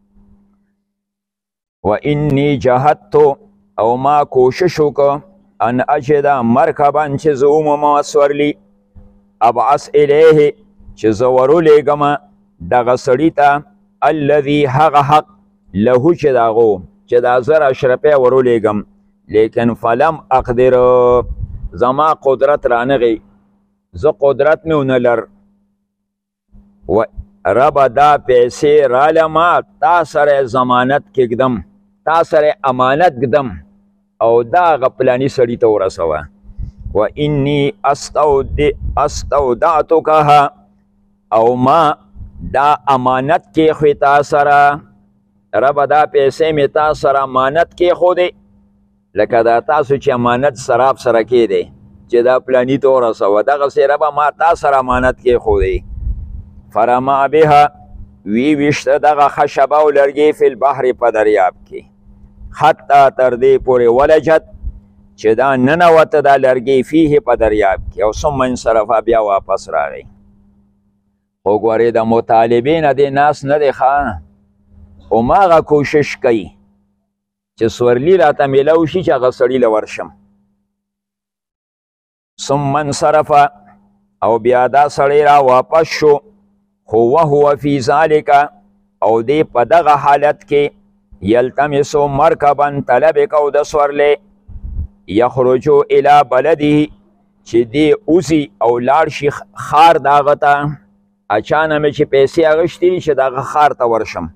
و انی جهدتو او ما کوشش وکړه ان اجد مرکبا چې زه ومومه سورلی ابعث الیه چې زه ورولېږم دغه سړي ته الذي هغه حق له چې د هغو چې دا زر اشرفې ورولېږم لیکن فلم اقدر زما قدرت رانغی زه قدرت مې ونه لر و رب دا پیسې رالما تا سره ضمانت کېږدم تا سره امانت ږدم او دا هغه پلاني سړي ته ورسوه و انی استودعتکها او ما دا امانت کېښوې تا سره رب دا پیسې مې تا سره امانت کېښودې لکه دا تاسو چې امانت سراب سره کېدی چې دا پلاني ته ورسوه دغسې ربه ما تا سره امانت کېښودې فرما بها وی ویشته دغه خشبه او لرګي فی البحر په دریاب کې حتی تر دې پورې ولجت چې دا ننوته دا لرګي فیه په دریاب کې او ثم انصرفه بیا واپس راغی خو ګورې د مطالبې نه دې ناس نه دی ښه هماغه کوشش کوي چې سورلی راته میلو شي چې هغه سړي له ورشم ثم انصرفه او بیا دا سړی را واپس شو خو وهو فی ذالک او دی په دغه حالت کې یلتمسو مرکبا طلب کو د سورلی یخرجو الی بلده چې دی اوزي او لاړ شي خار د هغه ته اچانه مې چې پیسې اخیستې چې د هغه خار ته ورشم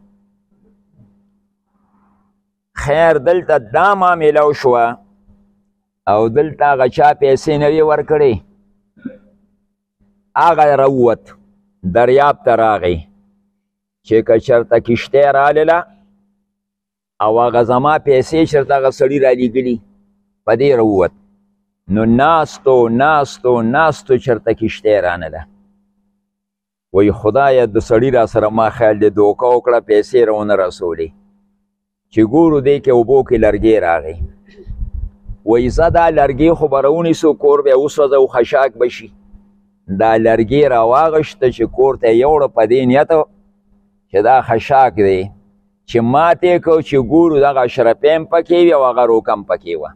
خیر دلته دا ما میلو شوه او دلته هغه چا پیسې نه وې ورکړې هغه راووت دریاب ته راغی چې که چېرته کشتۍ رالله او هغه زما پیسې چېرته هغه سړي رالیږلي په دې راووت نو ناستو ناستو ناستو چېرته کشتۍ رانله وی خدایه د سړي را سره ما خیال دی دوکه وکړه پیسې راونه رسولې چې ګورو دی کې اوبو کې لرګی راغی وی زه دا لرګي خو به راونیسو کور بیا وسوځه او خشاک به شي دا لرګي راواغشته چې کور ته یوړه په دې نیت چې دا خشاک دی چې ماتې کو چې ګورو دغه اشرفې هم پکې وي او هغه روکم پکې وه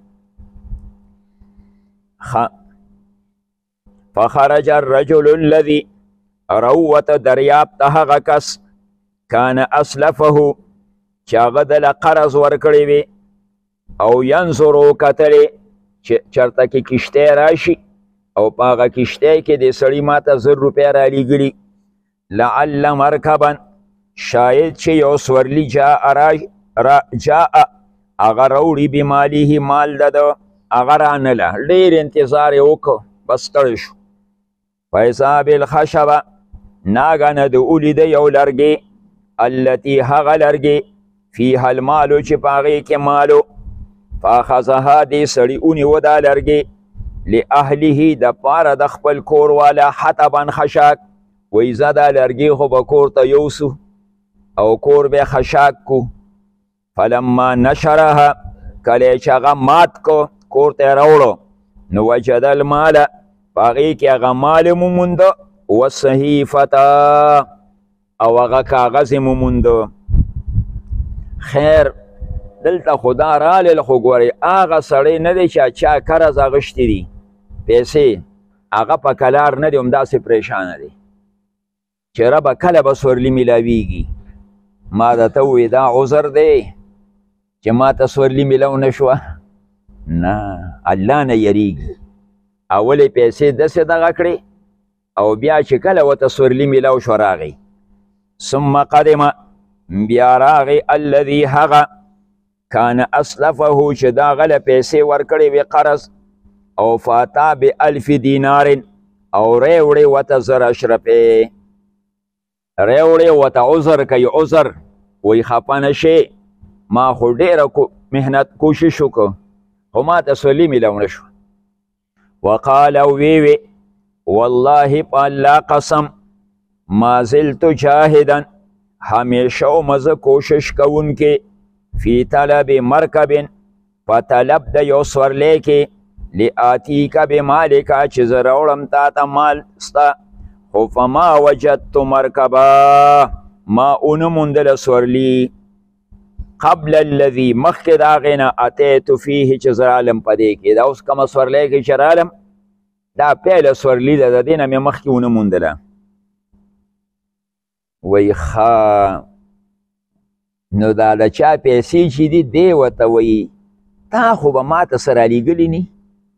فخرج الرجل الذي روت دریاب ته هغه کس کان اسلفه چې هغه دله قرض ورکړی وي او ینظرو کتلې چې چېرته کې کشتۍ راشي او په هغه کشتۍ کې د سړي ماته زر روپۍ رالیږلي لعل مرکبا شاید چې یو سورلي جاء هغه راوړي بمالیه مال د ده هغه رانله ډېر انتظار یې وکړ بس ستړی شو فاذا بالخشبه ناګنه د ولیده یو لرګي التي هغه لرګي فیها المالو چې په هغې کې مالو فاخذها دې سړي ونیوه دا لرګي لاهله د پاره د خپل کور والا حطبا خشاک وی زه دا لرګي خو به کور ته یوسو او کور به خشاک کو فلما نشرها کله چې هغه مات کو کور ته راوړو نو وجد المال په هغې کې هغه مال یې ومونده والصحیفة او هغه کاغذ مو موندو. خیر دلته خدا رالیل خو ګورې هغه سړی نه دی چې چا قرض اخیستی دي پیسې هغه په کلار نه دی همداسې پریشانه دی چې ربه کله به سورلي میلاویږي. ما درته ووایي دا عذر دی چې ما ته سورلي میلاو نه شوه؟ نه، الله نه یریږي. اولې پیسې داسې دغه کړې او بیا چې کله ورته سورلي میلاو شو راغی. ثم قدم بیا راغی الذي هغه کان اسلفه چې دا غله پیسې ورکړې وې قرض او فاتا بألف دینار او ریوړې ورته زر اشرفې ریوړې ورته عذر کوي عذر وایي خفه نه شې ما خو ډېره محنت کوشش وکړو خو ما ته سورلي میلاو نه شوه. وقال ویوی والله په الله قسم ما زلت جاهدا همیشه ومزه کوشش کوونکې فی طلب مرکب په طلب د یو سورلی کې لآتیک بمالکه چې زه راوړم تا ته مال ستا خو فما وجدت مرکبا ما ونه موندله سورلي قبل الذي مخکې د هغې نه اتیت فیه چې زه رالم په دې کې دا اوس کومه سورلی کې چې رالم دا پیله سورلي ده د دې نه مې مخکې ونه موندله. وی ښه نو دا د چا پیسې چې دي دی ورته وایي تا خو به ما ته څه رالیږلي نی؟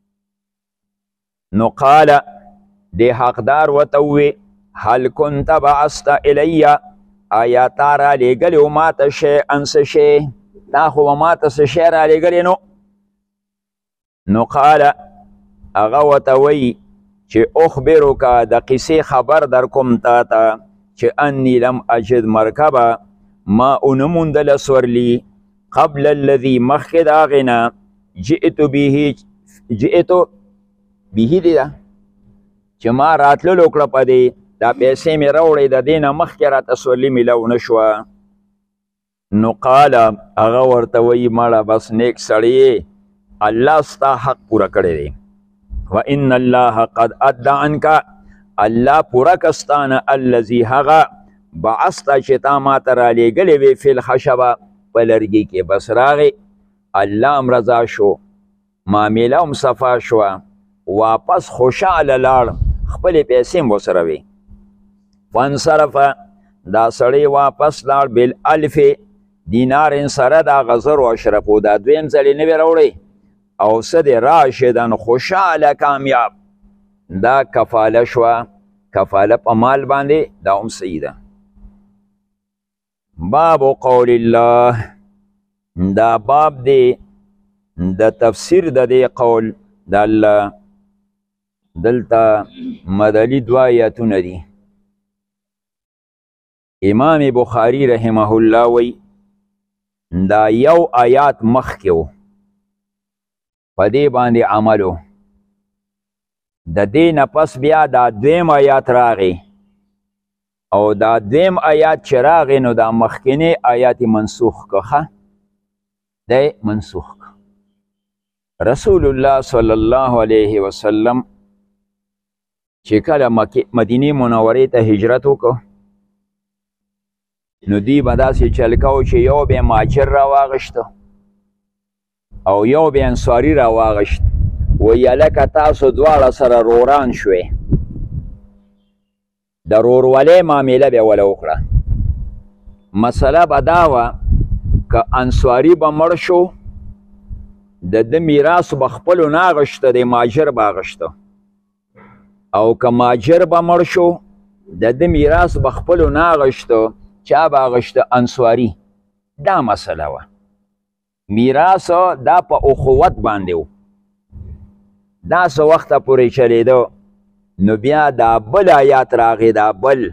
نو قاله دې حقدار ورته ووی هل کنت بعثت الی آیا تا رالیږلی و ما ته شیئا څه شی تا خو به ما ته څه شی رالیږلی نو؟ نو قاله هغه ورته وایي چې اخبرکه د قصې خبر در کوم تا ته چې انی لم اجد مرکبه ما ونه موندله سورلي قبل الذي مخکې د هغې نه جئت به جئتو به دی ده چې ما راتللو کړه په دې دا پیسې مې راوړې د دې نه مخکې راته سورلي میلاو نه شوه. نو قاله هغه ورته وایي مړه بس نیک سړی الله ستا حق پوره کړی دی و ان الله قد ادى عنك الله پوره کستانه الذي هغه بعثته چې تا ما ته رالیږلې وې فی الخشبه په لرګي کې بس راغی الله هم رضا شو معامله هم صفا شوه واپس خوشحاله لاړ خپلې پیسې هم ورسره وې. فانصرفه دا سړی واپس لاړ بالالف دینار سره د هغه زرو اشرفو دا دویم ځل یې نه وې راوړی او څه دی راشدن خوشحاله کامیاب دا کفاله شوه کفاله په مال باندې دا هم صحیح ده. باب قول الله دا باب دی د تفسیر د دې قول د الله. دلته مدلی دوه آیاتونه دي. امام بخاری رحمه الله وی دا یو آیات مخکې و په دې باندې عملو د دې نه پس بیا دا دویم آیات راغی او دا دویم آیات چې راغی نو دا مخکینی آیات منسوخ که دی منسوخ که. رسول الله صلی الله علیه وسلم چې کله مدینې منورې ته هجرت وکړو نو دوی به داسې چل کوو چې یو به مهاجر راواغشته او یو به انصاري راواغشت ویه لکه تاسو دواړه سره روران شوې د رورولۍ معامله به وله وکړه. مسله به دا وه که انصاري به مړ شو د ده میراث به خپلو نه اغشته د مهاجر به اغشته او که مهاجر به مړ شو د ده میراث به خپلو نه اغشته چا به اغشته انصاري. دا مسله وه میراث دا په اخوت باندې و دا څه وخته پورې چلیده نو بیا دا بل آیات راغی دا بل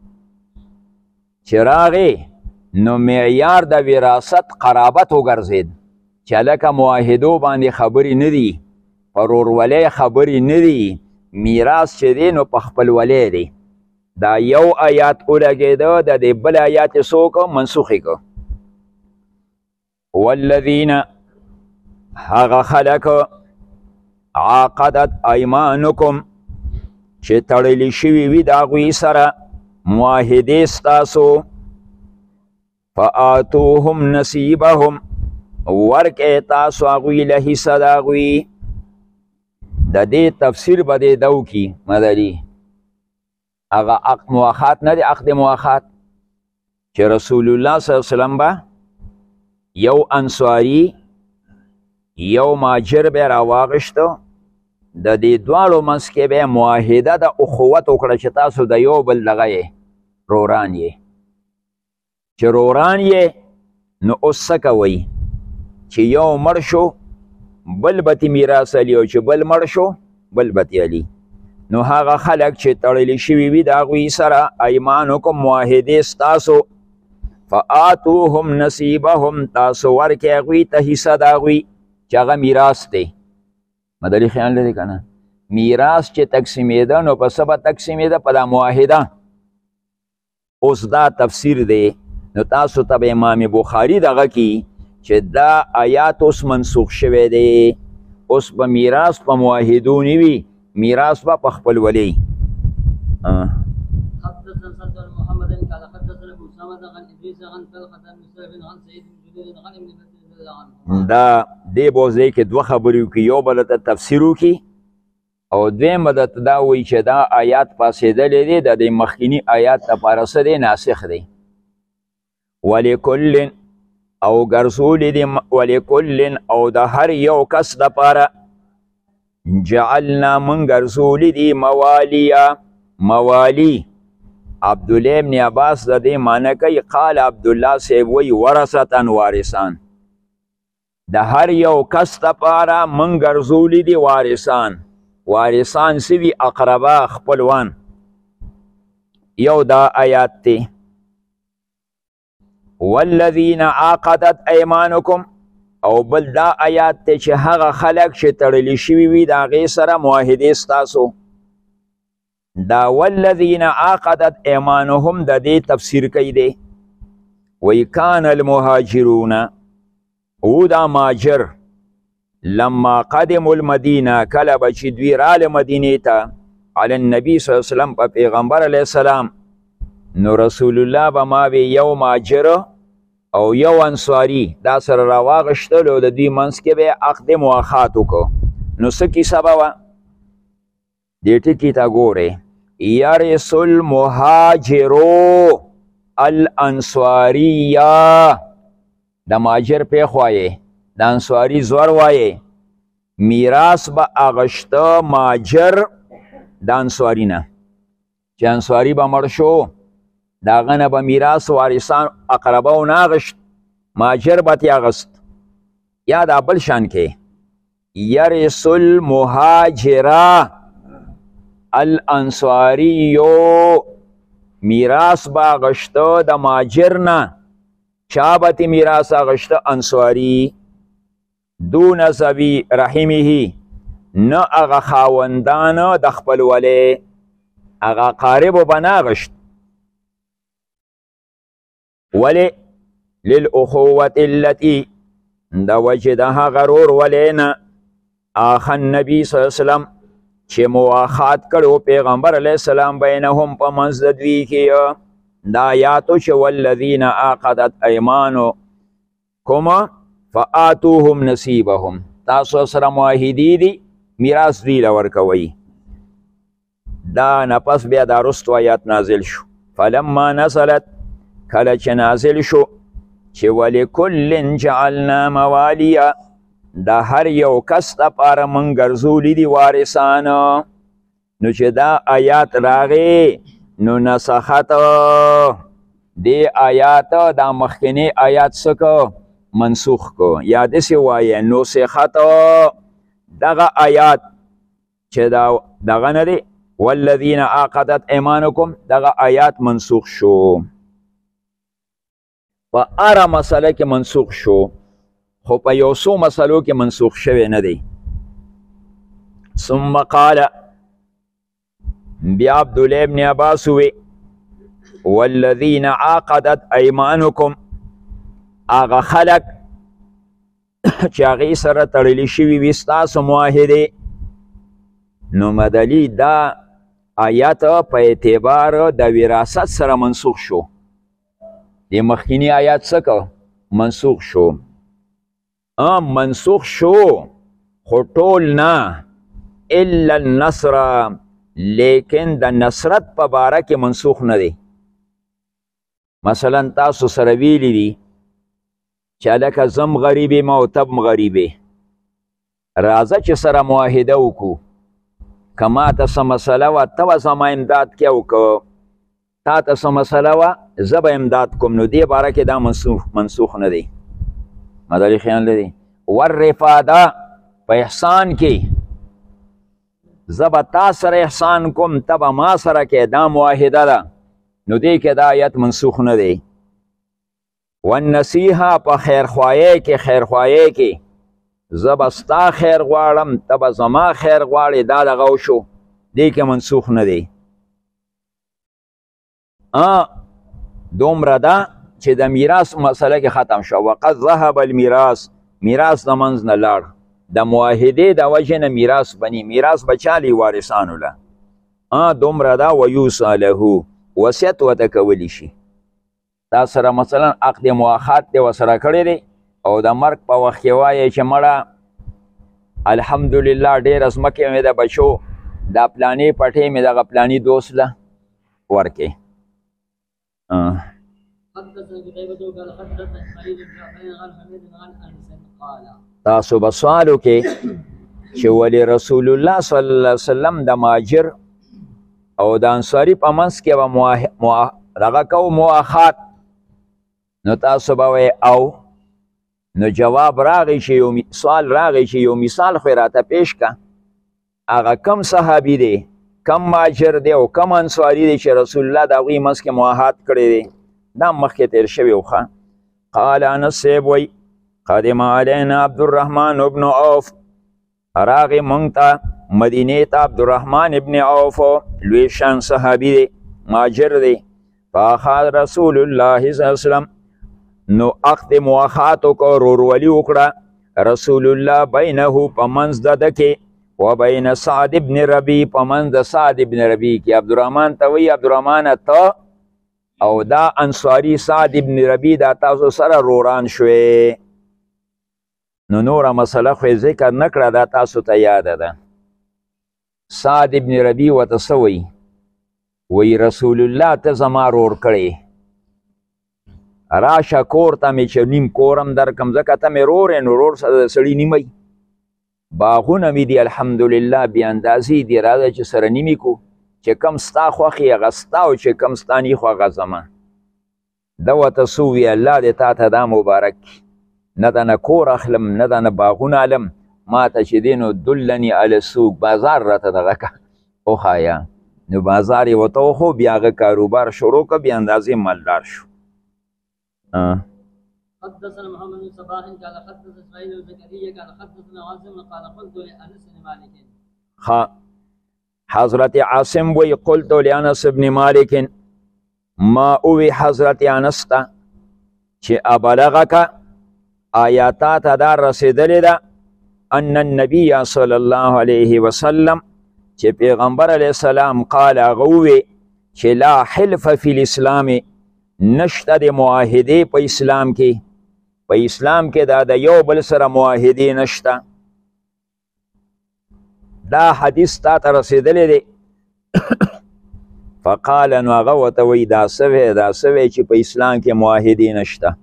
چې راغی نو معیار د وراثت قرابت وګرځید چې لکه معاهدو باندې خبرې نه دي په رورولۍ خبرې نه دي میراث چې دی نو په خپلولۍ دی. دا یو آیات ولګېده د دې بل آیات یې څوک منسوخ یې کړ. والذین هغه خلک عاقدت ایمانکم چې تړلی شوي وي د هغوی سره معاهدې ستاسو فآتوهم نصیبهم ورکئ تاسو هغوی له حصه د هغوی د دې تفسیر به دې دو کی مدلي هغه عقد مواخات نه دی عقد مواخات چې رسول الله صلی الله علیه وسلم به یو انصاري یو ماجر به راواغشتو د دې دواړو منځ کې به معاهده د اخوت وکړه چې تاسو د یو بل دغه یې روران یې چې روران یې نو اوس څه کوئ چې یو مړ شو بل به تې میراث علي او چې بل مړ شو بل به تې علي نو هغه خلک چې تړلی شوي وي د هغوی سره ایمانکم معاهدې ستاسو فآتوهم نصیبهم تاسو ورکې هغوی ته حصه د هغوی چې هغه میراث دی مدلي خیال لري که نه میراث چې تقسیمېده نو په څه به تقسیمېده په دا معاهده اوس دا تفسیر دی نو تاسو ته به امام بخاري دغه کی چې دا آیات اوس منسوخ شوی دی اوس به میراث په معاهدو نه وي میراث به په خپلولۍ حدثنا سعد بن محمد قال حدثنا ابو اسامه عن ادريس عن طلحه بن سعيد عن سعيد بن جبير عن ابن مسعود رضي الله عنه دا دې بوځای کې دوه خبرې وکړي یو بل ته تفسیر وکړي او دویم به درته دا وایي چې دا آیات پاسېدلی دی د دې مخکیني آیات لپاره څه دی ناسخ دی ولکل او ګرځولی دی ولکل او د هر یو کس دپاره جعلنا من ګرځولی دی موالیا موالی عبدالله ابن عباس د دې معنی کوي قال عبدالله صاحب وی ورثتن وارثان د هر یو کس دپاره من ګرځولی دی وارثان وارثان سوي اقربا خپلوان یو دا آیات دی والذین عاقدت ایمانکم او بل دا آیات دی چې هغه خلک چې تړلی شوي وي د هغې سره معاهدې ستاسو دا والذین عاقدت ایمانهم د دې تفسیر کوي دی وی کان المهاجرون او دا ماجر لما قدموا المدینه کله به چې دوی راله مدینې ته علی النبي صلی الله علیه وسلم په پیغمبر علیه السلام نو رسول الله به ما وی یو ماجر او یو انصاري دا سره راواغشتل او د دوی منځ کې به عقد مواخات وکړو نو څه کیسه به وه دې ټکي ته ګورئ یرث المهاجرو الانصاریه د ماجر پیښ وایې د انصاري زور وایې میراث به اغشته ماجر د انصاري نه چې انصاري به مړ شو د هغه نه به میراث وارثان اقربه ونه اغشت ماجر به ترې اغست یا دا بل شان کې یرث المهاجره الانصاریو میراث به اغشته د ماجر نه چا به ترې میراث اغشته انصاري دون ذوی رحمه نه هغه خاوندانه د خپلولۍ هغه قاربو به نه اغشت ولې للاخوة التي د وجې د هغه رورولۍ نه آخ النبي صلی الله علیه وسلم چې مواخات کړو پیغمبر علیه السلام بینهم په منځ د دوی کې دا آیاتو چې والذین عاقدت ایمانکم فآتوهم نصیبهم تاسو سره معاهدې دي میراث دوی له ورکوئ دا نه پس بیا دا رستو آیات نازل شو فلما نزلت کله چې نازل شو چې ولکل جعلنا موالیا د هر یو کس دپاره موږ ګرځولي دي وارثان نو چې دا آیات راغې نو نسخت دې آیات دا مخکنی آیات څه کو منسوخ کو یا داسې وایې نسخت دغه آیات چې دا دغه نه دی والذین عاقدت ایمانکم دغه آیات منسوخ شو په هره مسله کې منسوخ شو خو په یو څو مسلو کې منسوخ شوی نه دی ثم قال بیا عبدالله ابن عباس وی والذین عاقدت ایمانکم هغه خلک چې هغې سره تړلی شوي وي ستاسو معاهدې نو مدلي دا آیات په اعتبار د وراثت سره منسوخ شو. د مخکینی آیات څه منسوخ شو؟ منسوخ شو خو ټول نه، الا النصر، لیکن د نصرت په باره کې منسوخ نه دی. مثلا تاسو سره ویلی دي چې لکه زم غریب یم او تب غریب یې، راځه چې سره معاهده وکړو، که ما ته څه مسله وه ته به زما امداد کې او که تا ته څه مسله وه زه به امداد کوم، نو دې باره کې دا منسوخ منسوخ نه دی. مداري خیال لري. والرفاده په احسان کې زه به تا سره احسان کوم ته به ما سره کې، دا معاهده ده، نو دې کې دا آیت منسوخ نه دی. والنصیحه په خیرخواهی کې خیرخواهی کې زه به ستا خیر غواړم ته به زما خیر غواړې، دا دغه وشو، دې کې منسوخ نه دی. دومره ده چې د میراث مسله کې ختم شو. وقد ذهب المیراث، میراث د منځ نه لاړ، د معاهدې د وجې نه میراث بني، میراث به چالي وارثانو له. دومره ده ویوصی له، وصیت ورته کولی شي. تا سره مثلا عقد مؤاخات دی ورسره کړی دی او د مرګ په وخت کې وایې چې مړه الحمدلله ډېره ځمکې مې د بچو دا پلانې پټې مې دغه پلاني دوست له ورکې. تاسو به سوال وکړئ چې ولې رسول الله صلی الله علیه وسلم د مهاجر او د انصاري په منځ کې به دغه کو مؤاخات، نو تاسو به وایئ او نو جواب راغی چې یو سوال راغی چې یو مثال خو راته پیش که، هغه کم صحابي دی کم مهاجر دی او کم انصاري دی چې رسول الله د هغوی منځ کې مؤاخات کړی دی، دا مخکې تیر شوی و. قال انس صاحب وی قدم علینا عبدالرحمن ابن عوف، راغی مونږ ته مدینې ته عبدالرحمن ابن عوف، لوی شان صحابي دی مهاجر دی. فاخذ رسول الله صلی الله علیه وسلم، نو عقد مؤاخات وکړه، ورورولي وکړه رسول الله بینه په منځ د ده کې و بین سعد ابن ربی، په منځ د سعد ابن ربی کې. عبدالرحمن ته وایي عبدالرحمن ته او دا انصاري سعد ابن ربی دا تاسو سره روران شوې. نو نوره مسله خو ذکر نه کړه، دا تاسو ته یاده ده. سعد ابن ربی ورته څه وایي؟ وایي رسول الله ته زما رور کړی، راشه کور ته مې چې نیم کورم درکم، ځکه ته مې رور یې، نو رور سره د سړي نیمی. باغونه مې دي الحمدلله بې اندازې دي، راځه چې سره نیمې کو، چې کم ستا خوښ یې هغه ستا او چې کم ستا نی خو هغه زما. ده ورته څه وویل الله دې تا ته دا مبارک کړي، نه د نه کور اخلم نه د نه باغونه علم، ما ته چې دی نو دلني علی السوق، بازار راته دغه که وښایه. نو بازار یې ورته وښو، بیا هغه کاروبار شروع که، بې اندازې مالدار شو. حدثنا محمد بن صباح قال حدثنا اسماعيل بن زكريا قال حدثنا عاصم قال قلت لانس بن مالك. ها حضرت عاصم وی قلت لانس بن مالک، ما اوی حضرت انس ته چې ابلغک آیاتا ته دا رسېدلې ده ان النبي صلی الله علیه وسلم چې پیغمبر علیه السلام قال هغه ووی چې لا حلف فی الاسلام، نشته د معاهدې په اسلام کې، په اسلام کې دا د یو بل سره معاهدې نشته. دا حدیث تا ته رسېدلی دی. فقال نو هغه ورته وایي دا څه وی دا څه وی چې په اسلام کې معاهدې نشته.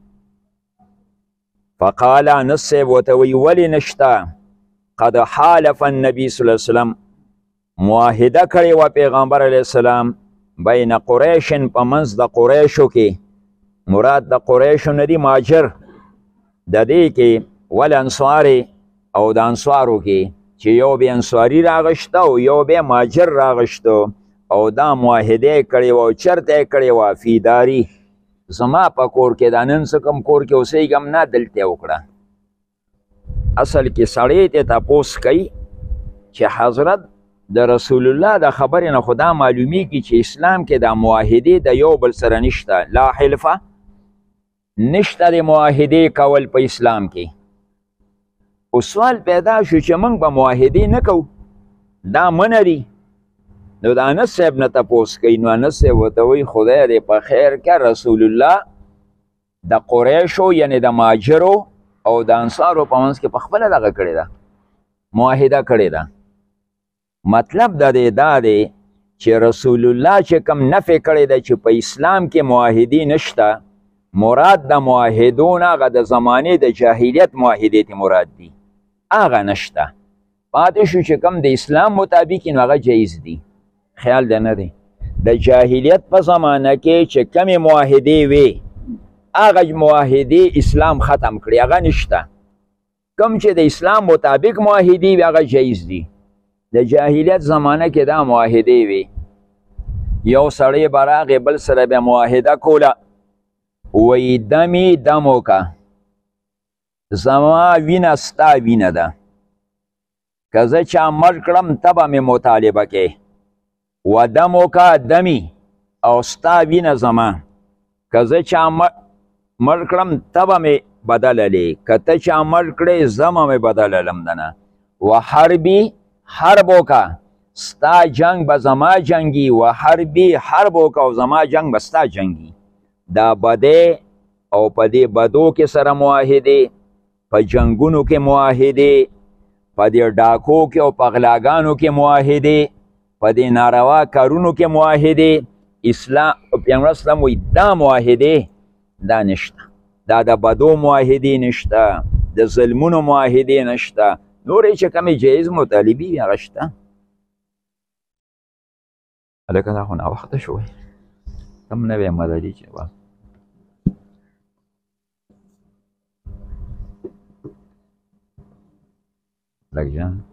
فقال انس صاحب ورته وایي ولې نشته؟ قد حالف النبي صلی الله علیه وسلم، معاهده کړې وه پیغمبر علیه السلام بین قریشن په منځ د قریشو کې، مراد د قریشو نه دي مهاجر، د دې کې والانصار او د انصارو کې چې یو به انصاري راغشته او یو به مهاجر راغشته، او دا معاهده کړې وه او چرته یې کړې وه فی داري، زما په کور کې دا نن څه کوم کور کې اوسېږم نه، دلته یې وکړه. اصل کې سړی ته تپوس کوي چې حضرت د رسول الله د خبرې نه خو دا معلومیږي چې اسلام کې د معاهدې د یو بل سره نشته، لا حلفه، نشته د معاهدې کول په اسلام کې. او سوال پیدا شو چې موږ به معاهدې نه کوو، دا منه دي، نو د انس صاحب نه تپوس کوي، نو انس صاحب ورته وایي خدای دې په خیر که رسول الله د قریشو یعنی د مهاجرو او د انصارو په منځ کې په خپله دغه کړې ده، معاهده کړې ده. مطلب د دې دا دی چې رسول الله چې کم نفی کړی ده چې په اسلام کې معاهدې نشته، مراد د معاهدو نه هغه د زمانې د جاهلیت معاهدې ته مراد دي، هغه نشته. پاتې شو چې کم د اسلام مطابق نو هغه جایز دي. خیال ده نه دی د جاهلیت په زمانه کې چې کمې معاهدې وې هغه معاهدې اسلام ختم کړي، هغه نشته. کم چې د اسلام مطابق معاهدې وي هغه جایز دي. د جاهلیت زمانه کې دا معاهدې وي، یو سړی به راغی بل سره به معاهده کوله، وایي دمې دم وکړه، زما وینه ستا وینه ده، که زه چا مړ کړم ته به مې مطالبه کې، و دم وکړه دمې او ستا وینه زما، که زه چا مړ کړم ته به مې بدللی، که ته چا مړ کړې زه به مې بدللم دنه. و حربي حرب وکړه، ستا جنگ به زما جنگي، و حربي حرب وکړه او زما جنگ به ستا جنگي. دا بدی او په دې بدو کې سره معاهدې، په جنگونو کې معاهدې، په دې ډاکو کې او په غلاګانو کې معاهدې، په دې ناروا کارونو کې معاهدې. اسلام پیغمبر اسلام وایي دا معاهدې دا نشته، دا د بدو معاهدې نشته، د ظلمونو معاهدې نشته، نورې چې کومې جایز مطالبې وي هغه شته. هلکه دا خو ناوخته شوی، کم نوی مددي چې وه لږ جان